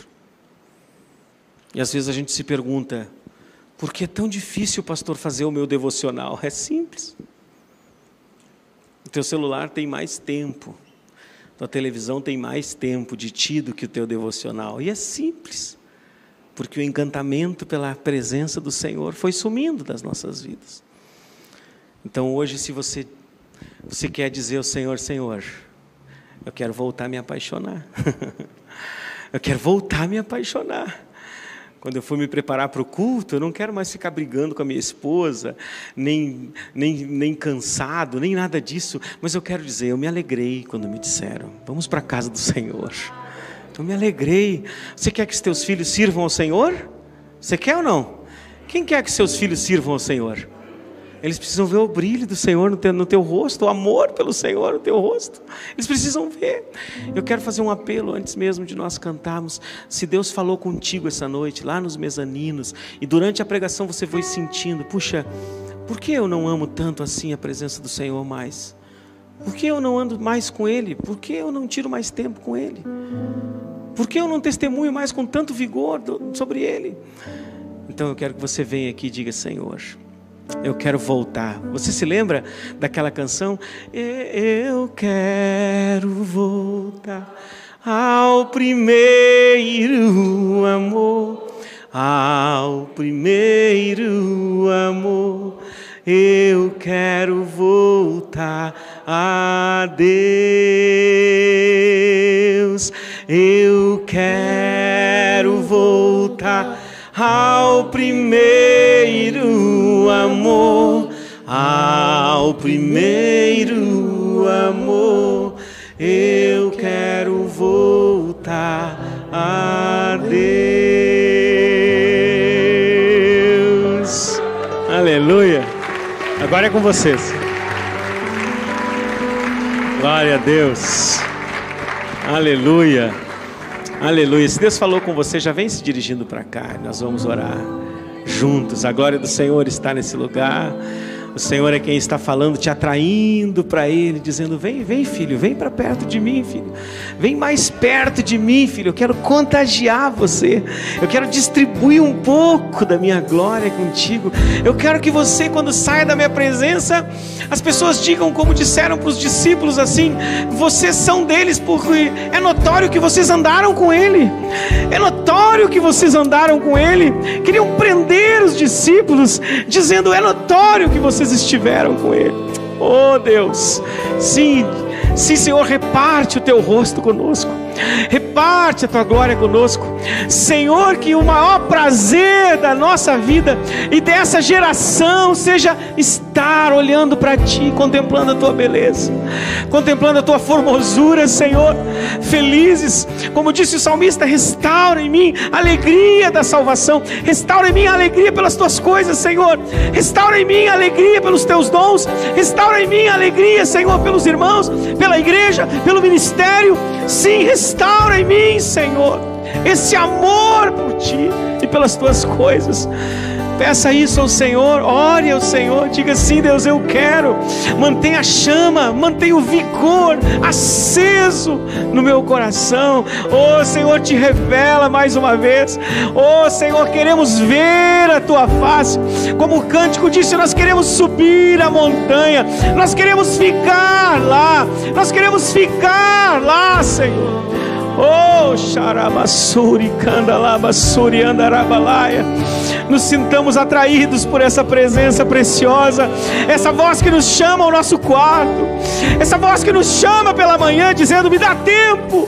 e às vezes a gente se pergunta, por que é tão difícil, pastor, fazer o meu devocional? É simples. O teu celular tem mais tempo, tua televisão tem mais tempo de ti do que o teu devocional, e é simples, porque o encantamento pela presença do Senhor foi sumindo das nossas vidas. Então hoje, se você quer dizer ao Senhor, Senhor, eu quero voltar a me apaixonar. Eu quero voltar a me apaixonar. Quando eu for me preparar para o culto, eu não quero mais ficar brigando com a minha esposa, nem cansado, nem nada disso. Mas eu quero dizer, eu me alegrei quando me disseram, vamos para a casa do Senhor. Eu me alegrei. Você quer que os teus filhos sirvam ao Senhor? Você quer ou não? Quem quer que seus filhos sirvam ao Senhor? Eles precisam ver o brilho do Senhor no teu rosto, o amor pelo Senhor no teu rosto. Eles precisam ver. Eu quero fazer um apelo antes mesmo de nós cantarmos. Se Deus falou contigo essa noite, lá nos mezaninos, e durante a pregação você foi sentindo, puxa, por que eu não amo tanto assim a presença do Senhor mais? Por que eu não ando mais com Ele? Por que eu não tiro mais tempo com Ele? Por que eu não testemunho mais com tanto vigor sobre Ele? Então eu quero que você venha aqui e diga, Senhor, eu quero voltar. Você se lembra daquela canção? Eu quero voltar ao primeiro amor, ao primeiro amor. Eu quero voltar a Deus. Eu quero voltar ao primeiro amor, ao primeiro amor. Eu quero voltar a Deus. Aleluia. Agora é com vocês. Glória a Deus. Aleluia. Aleluia. Se Deus falou com você, já vem se dirigindo para cá. Nós vamos orar juntos. A glória do Senhor está nesse lugar. O Senhor é quem está falando, te atraindo para Ele, dizendo, vem, vem filho, vem para perto de mim, filho. Vem mais perto de mim, filho. Eu quero contagiar você. Eu quero distribuir um pouco da minha glória contigo. Eu quero que você, quando saia da minha presença, as pessoas digam como disseram para os discípulos assim, vocês são deles porque é notório que vocês andaram com Ele. É notório que vocês andaram com Ele. Queriam prender os discípulos, dizendo, é notório que vocês estiveram com Ele. Oh Deus, sim, sim Senhor, reparte o teu rosto conosco, reparte a tua glória conosco. Senhor, que o maior prazer da nossa vida e dessa geração seja estar olhando para Ti, contemplando a Tua beleza, contemplando a Tua formosura, Senhor. Felizes, como disse o salmista: restaura em mim a alegria da salvação, restaura em mim a alegria pelas Tuas coisas, Senhor, restaura em mim a alegria pelos Teus dons, restaura em mim a alegria, Senhor, pelos irmãos, pela igreja, pelo ministério. Sim, restaura em mim, Senhor, esse amor por Ti e pelas Tuas coisas. Peça isso ao Senhor, ore ao Senhor, diga assim: Deus, eu quero. Mantenha a chama, mantenha o vigor aceso no meu coração. Oh Senhor, Te revela mais uma vez. Oh Senhor, queremos ver a Tua face. Como o cântico disse, nós queremos subir a montanha, nós queremos ficar lá, nós queremos ficar lá, Senhor. Oh, Xarabassuri, Candalabassuri, Andarabalaia. Nos sintamos atraídos por essa presença preciosa, essa voz que nos chama ao nosso quarto, essa voz que nos chama pela manhã, dizendo: me dá tempo,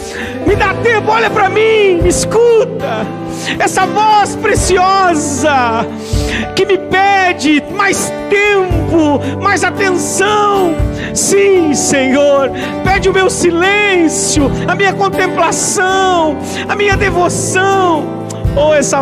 olha para mim, me escuta. Essa voz preciosa que me pede mais tempo, mais atenção. Sim, Senhor, pede o meu silêncio, a minha contemplação, a minha devoção. Oh, essa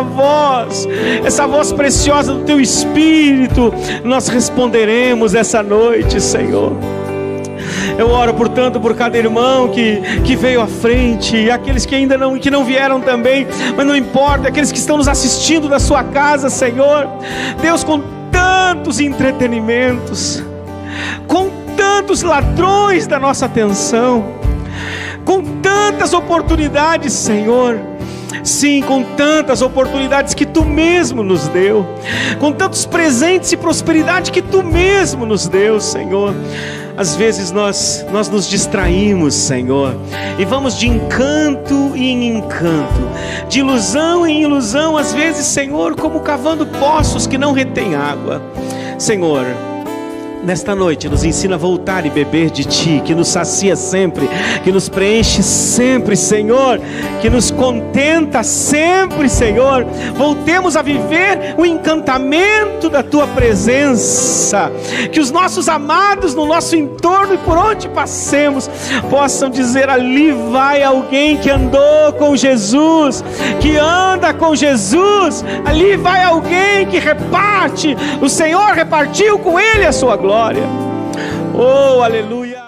voz preciosa do Teu Espírito, nós responderemos essa noite, Senhor. Eu oro, portanto, por cada irmão que veio à frente, e aqueles que ainda não vieram também, mas não importa, aqueles que estão nos assistindo da sua casa, Senhor. Deus, com tantos entretenimentos, com tantos ladrões da nossa atenção, com tantas oportunidades, Senhor. Sim, com tantas oportunidades que Tu mesmo nos deu, com tantos presentes e prosperidade que Tu mesmo nos deu, Senhor. Às vezes nós nos distraímos, Senhor, e vamos de encanto em encanto, de ilusão em ilusão, às vezes, Senhor, como cavando poços que não retêm água. Senhor, nesta noite nos ensina a voltar e beber de Ti, que nos sacia sempre, que nos preenche sempre, Senhor, que nos contenta sempre, Senhor. Voltemos a viver o encantamento da Tua presença, que os nossos amados no nosso entorno e por onde passemos possam dizer: ali vai alguém que andou com Jesus, que anda com Jesus, ali vai alguém que reparte, o Senhor repartiu com Ele a sua glória. Oh, aleluia.